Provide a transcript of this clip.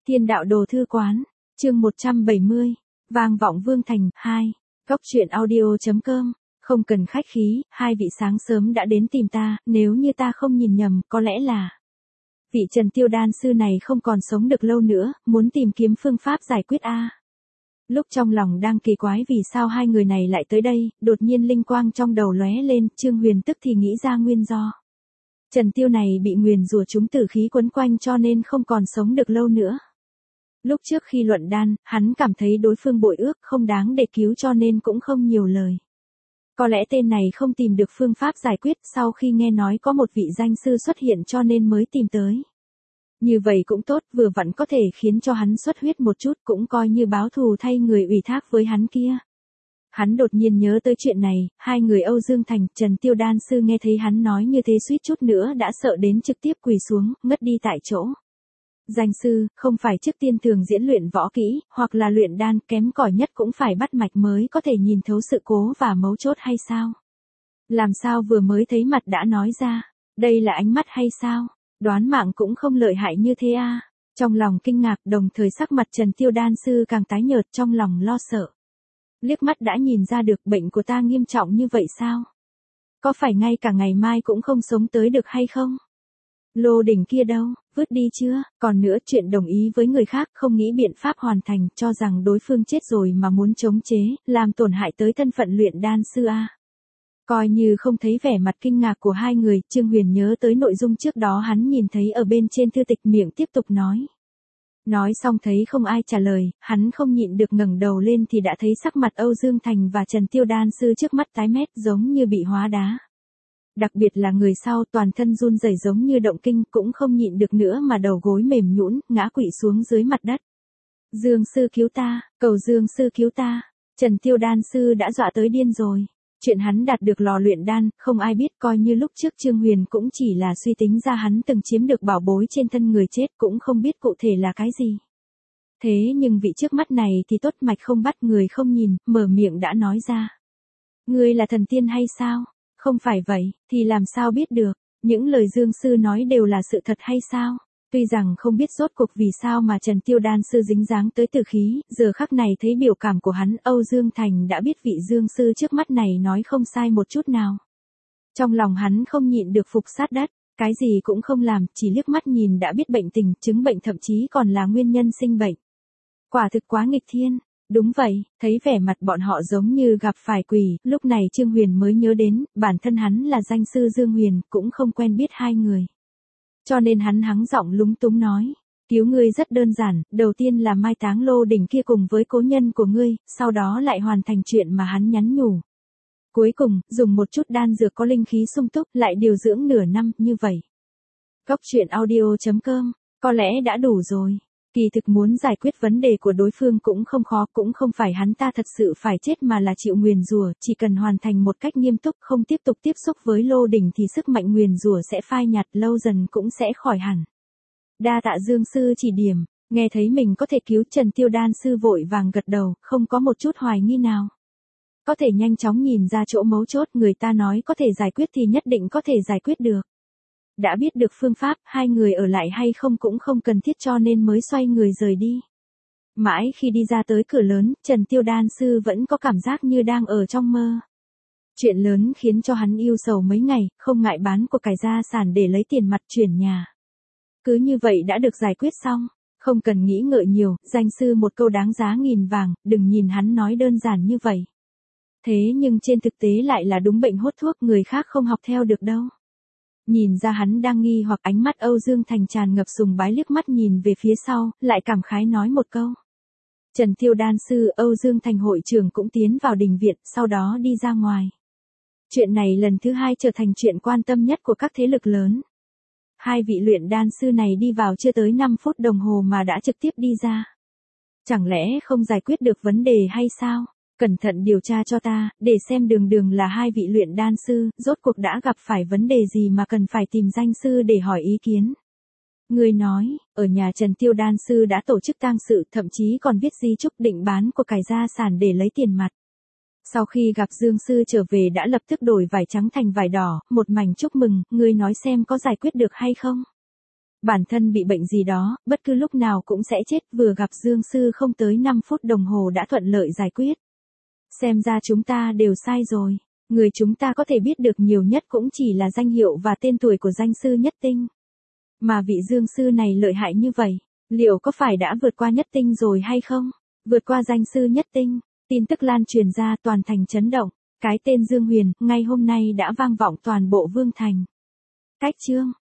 Thiên đạo đồ thư quán, chương 170, vang vọng Vương Thành, 2, góc truyện audio.com, không cần khách khí, hai vị sáng sớm đã đến tìm ta, nếu như ta không nhìn nhầm, có lẽ là vị Trần Tiêu Đan sư này không còn sống được lâu nữa, muốn tìm kiếm phương pháp giải quyết a. Lúc trong lòng đang kỳ quái vì sao hai người này lại tới đây, đột nhiên linh quang trong đầu lóe lên, Trương Huyền tức thì nghĩ ra nguyên do. Trần Tiêu này bị nguyền rủa chúng tử khí quấn quanh cho nên không còn sống được lâu nữa. Lúc trước khi luận đan, hắn cảm thấy đối phương bội ước không đáng để cứu cho nên cũng không nhiều lời. Có lẽ tên này không tìm được phương pháp giải quyết sau khi nghe nói có một vị danh sư xuất hiện cho nên mới tìm tới. Như vậy cũng tốt, vừa vặn có thể khiến cho hắn xuất huyết một chút, cũng coi như báo thù thay người ủy thác với hắn kia. Hắn đột nhiên nhớ tới chuyện này, hai người Âu Dương Thành, Trần Tiêu Đan sư nghe thấy hắn nói như thế suýt chút nữa đã sợ đến trực tiếp quỳ xuống, ngất đi tại chỗ. Danh sư, không phải trước tiên thường diễn luyện võ kỹ, hoặc là luyện đan, kém cỏi nhất cũng phải bắt mạch mới có thể nhìn thấu sự cố và mấu chốt hay sao? Làm sao vừa mới thấy mặt đã nói ra, đây là ánh mắt hay sao? Đoán mạng cũng không lợi hại như thế a. Trong lòng kinh ngạc, đồng thời sắc mặt Trần Tiêu Đan sư càng tái nhợt, trong lòng lo sợ. Liếc mắt đã nhìn ra được bệnh của ta nghiêm trọng như vậy sao? Có phải ngay cả ngày mai cũng không sống tới được hay không? Lô đỉnh kia đâu, vứt đi chưa? Còn nữa, chuyện đồng ý với người khác không nghĩ biện pháp hoàn thành, cho rằng đối phương chết rồi mà muốn chống chế, làm tổn hại tới thân phận luyện đan sư a. Coi như không thấy vẻ mặt kinh ngạc của hai người, Trương Huyền nhớ tới nội dung trước đó hắn nhìn thấy ở bên trên thư tịch, miệng tiếp tục nói. Nói xong thấy không ai trả lời, hắn không nhịn được ngẩng đầu lên thì đã thấy sắc mặt Âu Dương Thành và Trần Tiêu Đan sư trước mắt tái mét giống như bị hóa đá. Đặc biệt là người sau toàn thân run rẩy giống như động kinh, cũng không nhịn được nữa mà đầu gối mềm nhũn, ngã quỵ xuống dưới mặt đất. Dương sư cứu ta, cầu Dương sư cứu ta. Trần Tiêu Đan sư đã dọa tới điên rồi. Chuyện hắn đạt được lò luyện đan, không ai biết, coi như lúc trước Trương Huyền cũng chỉ là suy tính ra hắn từng chiếm được bảo bối trên thân người chết, cũng không biết cụ thể là cái gì. Thế nhưng vị trước mắt này thì tốt mạch không bắt người không nhìn, mở miệng đã nói ra. Ngươi là thần tiên hay sao? Không phải vậy, thì làm sao biết được, những lời Dương sư nói đều là sự thật hay sao? Tuy rằng không biết rốt cuộc vì sao mà Trần Tiêu Đan sư dính dáng tới tử khí, giờ khắc này thấy biểu cảm của hắn, Âu Dương Thành đã biết vị Dương sư trước mắt này nói không sai một chút nào. Trong lòng hắn không nhịn được phục sát đất, cái gì cũng không làm, chỉ liếc mắt nhìn đã biết bệnh tình, chứng bệnh thậm chí còn là nguyên nhân sinh bệnh. Quả thực quá nghịch thiên. Đúng vậy, thấy vẻ mặt bọn họ giống như gặp phải quỷ, lúc này Trương Huyền mới nhớ đến, bản thân hắn là danh sư Dương Huyền, cũng không quen biết hai người. Cho nên hắn hắng giọng lúng túng nói, cứu ngươi rất đơn giản, đầu tiên là mai táng lô đỉnh kia cùng với cố nhân của ngươi, sau đó lại hoàn thành chuyện mà hắn nhắn nhủ. Cuối cùng, dùng một chút đan dược có linh khí sung túc, lại điều dưỡng nửa năm, như vậy. Góc truyện audio.com, có lẽ đã đủ rồi. Kỳ thực muốn giải quyết vấn đề của đối phương cũng không khó, cũng không phải hắn ta thật sự phải chết mà là chịu nguyền rủa, chỉ cần hoàn thành một cách nghiêm túc, không tiếp tục tiếp xúc với lô đỉnh thì sức mạnh nguyền rủa sẽ phai nhạt, lâu dần cũng sẽ khỏi hẳn. Đa tạ Dương sư chỉ điểm, nghe thấy mình có thể cứu, Trần Tiêu Đan sư vội vàng gật đầu, không có một chút hoài nghi nào. Có thể nhanh chóng nhìn ra chỗ mấu chốt, người ta nói có thể giải quyết thì nhất định có thể giải quyết được. Đã biết được phương pháp, hai người ở lại hay không cũng không cần thiết cho nên mới xoay người rời đi. Mãi khi đi ra tới cửa lớn, Trần Tiêu Đan sư vẫn có cảm giác như đang ở trong mơ. Chuyện lớn khiến cho hắn yêu sầu mấy ngày, không ngại bán của cải gia sản để lấy tiền mặt chuyển nhà. Cứ như vậy đã được giải quyết xong, không cần nghĩ ngợi nhiều, danh sư một câu đáng giá nghìn vàng, đừng nhìn hắn nói đơn giản như vậy. Thế nhưng trên thực tế lại là đúng bệnh hốt thuốc, người khác không học theo được đâu. Nhìn ra hắn đang nghi hoặc, ánh mắt Âu Dương Thành tràn ngập sùng bái, liếc mắt nhìn về phía sau, lại cảm khái nói một câu. Trần Tiêu Đan sư, Âu Dương Thành hội trưởng cũng tiến vào đình viện, sau đó đi ra ngoài. Chuyện này lần thứ hai trở thành chuyện quan tâm nhất của các thế lực lớn. Hai vị luyện đan sư này đi vào chưa tới 5 phút đồng hồ mà đã trực tiếp đi ra. Chẳng lẽ không giải quyết được vấn đề hay sao? Cẩn thận điều tra cho ta, để xem đường là hai vị luyện đan sư, rốt cuộc đã gặp phải vấn đề gì mà cần phải tìm danh sư để hỏi ý kiến. Người nói, ở nhà Trần Tiêu Đan sư đã tổ chức tang sự, thậm chí còn viết di chúc định bán của cải gia sản để lấy tiền mặt. Sau khi gặp Dương sư trở về đã lập tức đổi vải trắng thành vải đỏ, một mảnh chúc mừng, người nói xem có giải quyết được hay không? Bản thân bị bệnh gì đó, bất cứ lúc nào cũng sẽ chết, vừa gặp Dương Sư không tới 5 phút đồng hồ đã thuận lợi giải quyết. Xem ra chúng ta đều sai rồi. Người chúng ta có thể biết được nhiều nhất cũng chỉ là danh hiệu và tên tuổi của danh sư Nhất Tinh. Mà vị Dương Sư này lợi hại như vậy, liệu có phải đã vượt qua Nhất Tinh rồi hay không? Vượt qua danh sư Nhất Tinh, tin tức lan truyền ra toàn thành chấn động. Cái tên Dương Huyền, ngay hôm nay đã vang vọng toàn bộ Vương Thành. Cách chương